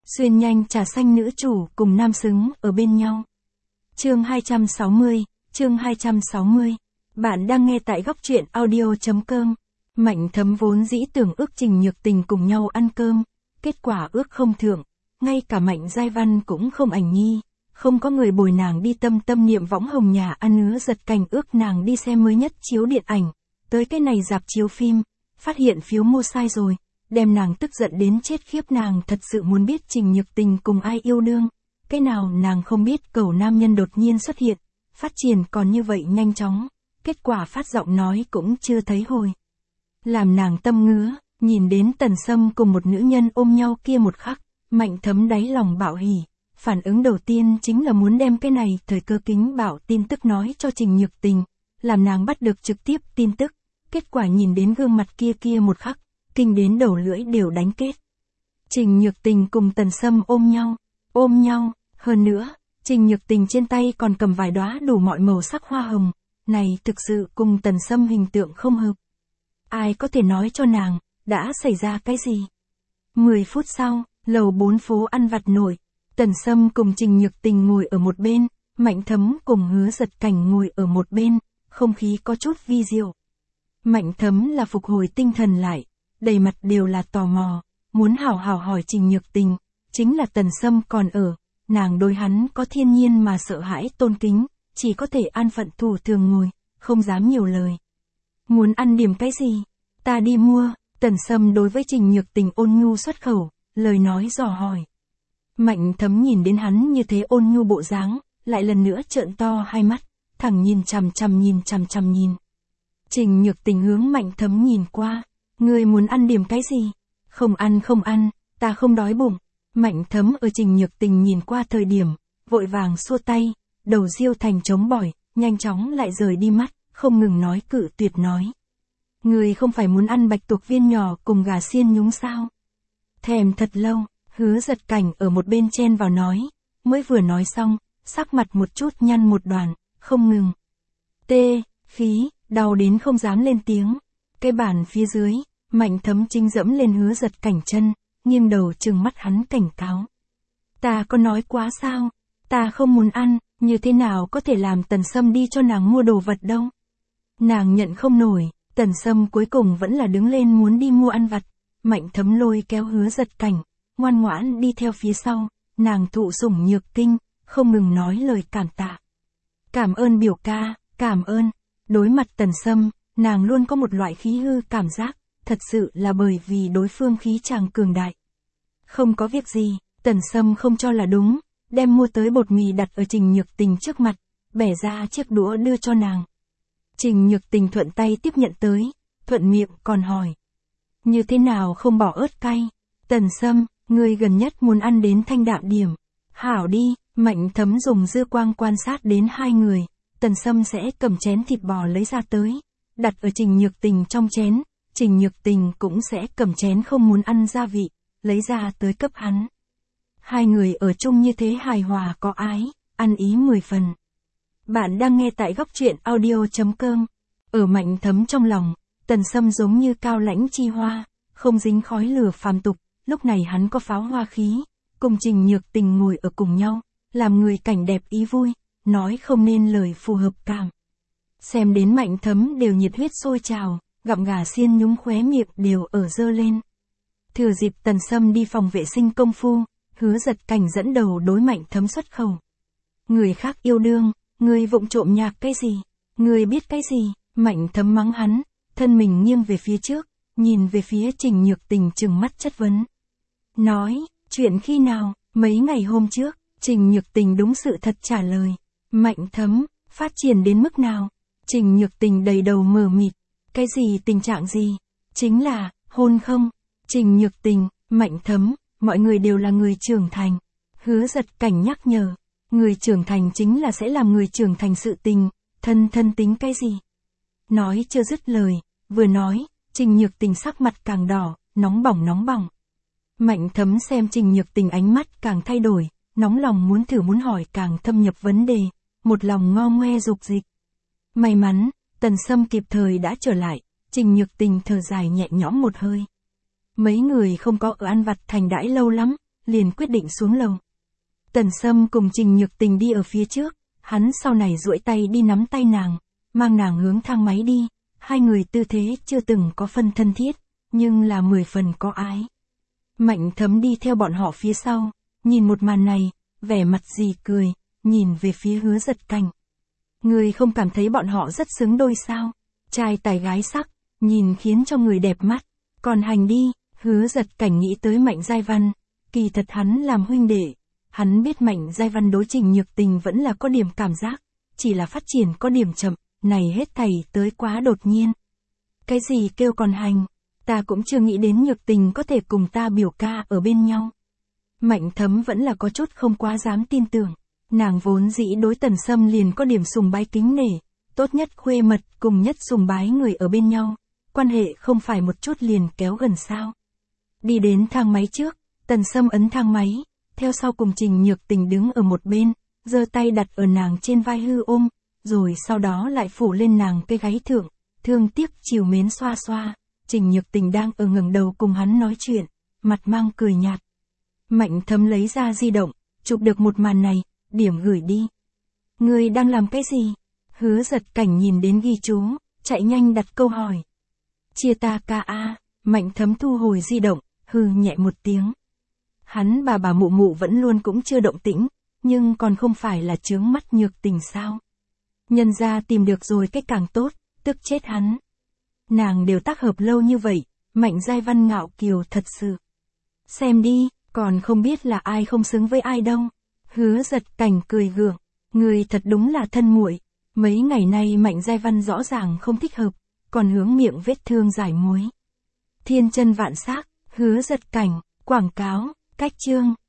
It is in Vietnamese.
Xuyên nhanh trà xanh nữ chủ cùng nam xứng ở bên nhau. Chương 260, chương 260. Bạn đang nghe tại góc truyện audio.com. Mạnh Thấm vốn dĩ tưởng ước Trình Nhược Tình cùng nhau ăn cơm, kết quả ước không thượng, ngay cả Mạnh Giai Văn cũng không ảnh nhi, không có người bồi nàng đi tâm niệm võng hồng nhà ăn Hứa Giật Cảnh ước nàng đi xem mới nhất chiếu điện ảnh, tới cái này rạp chiếu phim, phát hiện phiếu mua sai rồi, đem nàng tức giận đến chết khiếp. Nàng thật sự muốn biết Trình Nhược Tình cùng ai yêu đương, cái nào nàng không biết. Cẩu nam nhân đột nhiên xuất hiện, phát triển còn như vậy nhanh chóng, kết quả phát giọng nói cũng chưa thấy hồi. Làm nàng tâm ngứa, nhìn đến Tần Sâm cùng một nữ nhân ôm nhau kia một khắc, Mạnh Thấm đáy lòng bạo hỉ, phản ứng đầu tiên chính là muốn đem cái này thời cơ kính bạo tin tức nói cho Trình Nhược Tình, làm nàng bắt được trực tiếp tin tức, kết quả nhìn đến gương mặt kia một khắc, kinh đến đầu lưỡi đều đánh kết. Trình Nhược Tình cùng Tần Sâm ôm nhau, hơn nữa, Trình Nhược Tình trên tay còn cầm vài đóa đủ mọi màu sắc hoa hồng, này thực sự cùng Tần Sâm hình tượng không hợp. Ai có thể nói cho nàng, đã xảy ra cái gì? 10 phút sau, lầu 4 phố ăn vặt nổi, Tần Sâm cùng Trình Nhược Tình ngồi ở một bên, Mạnh Thấm cùng Hứa Giật Cảnh ngồi ở một bên, không khí có chút vi diệu. Mạnh Thấm là phục hồi tinh thần lại, đầy mặt đều là tò mò, muốn hảo hỏi Trình Nhược Tình, chính là Tần Sâm còn ở, nàng đối hắn có thiên nhiên mà sợ hãi tôn kính, chỉ có thể an phận thủ thường ngồi, không dám nhiều lời. Muốn ăn điểm cái gì? Ta đi mua. Tần Sâm đối với Trình Nhược Tình ôn nhu xuất khẩu, lời nói dò hỏi. Mạnh Thấm nhìn đến hắn như thế ôn nhu bộ dáng, lại lần nữa trợn to hai mắt, thẳng nhìn chằm chằm nhìn. Trình Nhược Tình hướng Mạnh Thấm nhìn qua, ngươi muốn ăn điểm cái gì? Không ăn, ta không đói bụng. Mạnh Thấm ở Trình Nhược Tình nhìn qua thời điểm, vội vàng xua tay, đầu diêu thành trống bỏi, nhanh chóng lại rời đi mắt, không ngừng nói cự tuyệt nói. Ngươi không phải muốn ăn bạch tuộc viên nhỏ cùng gà xiên nhúng sao? Thèm thật lâu, Hứa Giật Cảnh ở một bên chen vào nói, mới vừa nói xong, sắc mặt một chút nhăn một đoàn, không ngừng. Khí, đau đến không dám lên tiếng. Cái bàn phía dưới, Mạnh Thấm chính dẫm lên Hứa Giật Cảnh chân, nghiêng đầu trừng mắt hắn cảnh cáo. Ta có nói quá sao? Ta không muốn ăn, như thế nào có thể làm Tần Sâm đi cho nàng mua đồ vật đâu? Nàng nhận không nổi, Tần Sâm cuối cùng vẫn là đứng lên muốn đi mua ăn vặt. Mạnh Thấm lôi kéo Hứa Giật Cảnh, ngoan ngoãn đi theo phía sau, nàng thụ sủng nhược kinh, không ngừng nói lời cảm tạ. Cảm ơn biểu ca, cảm ơn. Đối mặt Tần Sâm, nàng luôn có một loại khí hư cảm giác, thật sự là bởi vì đối phương khí chàng cường đại. Không có việc gì, Tần Sâm không cho là đúng, đem mua tới bột mì đặt ở Trình Nhược Tình trước mặt, bẻ ra chiếc đũa đưa cho nàng. Trình Nhược Tình thuận tay tiếp nhận tới, thuận miệng còn hỏi. Như thế nào không bỏ ớt cay? Tần Sâm, ngươi gần nhất muốn ăn đến thanh đạm điểm. Hảo đi. Mạnh Thấm dùng dư quang quan sát đến hai người, Tần Sâm sẽ cầm chén thịt bò lấy ra tới, đặt ở Trình Nhược Tình trong chén, Trình Nhược Tình cũng sẽ cầm chén không muốn ăn gia vị, lấy ra tới cấp hắn. Hai người ở chung như thế hài hòa có ái, ăn ý 10 phần. Bạn đang nghe tại góc truyện audio.com. Ở Mạnh Thấm trong lòng, Tần Sâm giống như cao lãnh chi hoa, không dính khói lửa phàm tục, lúc này hắn có pháo hoa khí, cùng Trình Nhược Tình ngồi ở cùng nhau, làm người cảnh đẹp ý vui, nói không nên lời phù hợp cảm. Xem đến Mạnh Thấm đều nhiệt huyết sôi trào, gặm gà xiên nhúng khóe miệng đều ở dơ lên. Thừa dịp Tần Sâm đi phòng vệ sinh công phu, Hứa Giật Cảnh dẫn đầu đối Mạnh Thấm xuất khẩu. Người khác yêu đương, người vụng trộm nhạc cái gì? Người biết cái gì? Mạnh Thấm mắng hắn, thân mình nghiêng về phía trước, nhìn về phía Trình Nhược Tình trừng mắt chất vấn. Nói, chuyện khi nào? Mấy ngày hôm trước. Trình Nhược Tình đúng sự thật trả lời. Mạnh Thấm, phát triển đến mức nào? Trình Nhược Tình đầy đầu mờ mịt. Cái gì tình trạng gì? Chính là, hôn không? Trình Nhược Tình, Mạnh Thấm, mọi người đều là người trưởng thành. Hứa Giật Cảnh nhắc nhở. Người trưởng thành chính là sẽ làm người trưởng thành sự tình, thân tính cái gì? Nói chưa dứt lời, vừa nói, Trình Nhược Tình sắc mặt càng đỏ, nóng bỏng. Mạnh Thấm xem Trình Nhược Tình ánh mắt càng thay đổi, nóng lòng muốn hỏi càng thâm nhập vấn đề, một lòng ngo ngoe dục dịch. May mắn, Tần Sâm kịp thời đã trở lại, Trình Nhược Tình thở dài nhẹ nhõm một hơi. Mấy người không có ở ăn vặt thành đãi lâu lắm, liền quyết định xuống lầu. Tần Sâm cùng Trình Nhược Tình đi ở phía trước, hắn sau này duỗi tay đi nắm tay nàng, mang nàng hướng thang máy đi, hai người tư thế chưa từng có phân thân thiết, nhưng là 10 phần có ái. Mạnh Thấm đi theo bọn họ phía sau, nhìn một màn này, vẻ mặt gì cười, nhìn về phía Hứa Giật Cảnh. Người không cảm thấy bọn họ rất xứng đôi sao? Trai tài gái sắc, nhìn khiến cho người đẹp mắt. Còn hành đi, Hứa Giật Cảnh nghĩ tới Mạnh Giai Văn, kỳ thật hắn làm huynh đệ. Hắn biết Mạnh Giai Văn đối Trình Nhược Tình vẫn là có điểm cảm giác, chỉ là phát triển có điểm chậm, này hết thảy tới quá đột nhiên. Cái gì kêu còn hành, ta cũng chưa nghĩ đến Nhược Tình có thể cùng ta biểu ca ở bên nhau. Mạnh Thấm vẫn là có chút không quá dám tin tưởng, nàng vốn dĩ đối Tần Sâm liền có điểm sùng bái kính nể, tốt nhất khuê mật cùng nhất sùng bái người ở bên nhau, quan hệ không phải một chút liền kéo gần sao. Đi đến thang máy trước, Tần Sâm ấn thang máy, theo sau cùng Trình Nhược Tình đứng ở một bên, giơ tay đặt ở nàng trên vai hư ôm, rồi sau đó lại phủ lên nàng cái gáy thượng, thương tiếc chiều mến xoa xoa. Trình Nhược Tình đang ở ngẩng đầu cùng hắn nói chuyện, mặt mang cười nhạt. Mạnh Thấm lấy ra di động, chụp được một màn này, điểm gửi đi. Ngươi đang làm cái gì? Hứa Giật Cảnh nhìn đến ghi chú, chạy nhanh đặt câu hỏi. Chia ta ca a. Mạnh Thấm thu hồi di động, hừ nhẹ một tiếng. Hắn bà mụ mụ vẫn luôn cũng chưa động tĩnh, nhưng còn không phải là chướng mắt Nhược Tình sao? Nhân ra tìm được rồi cách càng tốt, tức chết hắn. Nàng đều tác hợp lâu như vậy, Mạnh Giai Văn ngạo kiều thật sự. Xem đi, còn không biết là ai không xứng với ai đâu. Hứa Giật Cảnh cười gượng, người thật đúng là thân muội. Mấy ngày nay Mạnh Giai Văn rõ ràng không thích hợp, còn hướng miệng vết thương giải muối. Thiên chân vạn sắc, Hứa Giật Cảnh, quảng cáo, cách chương.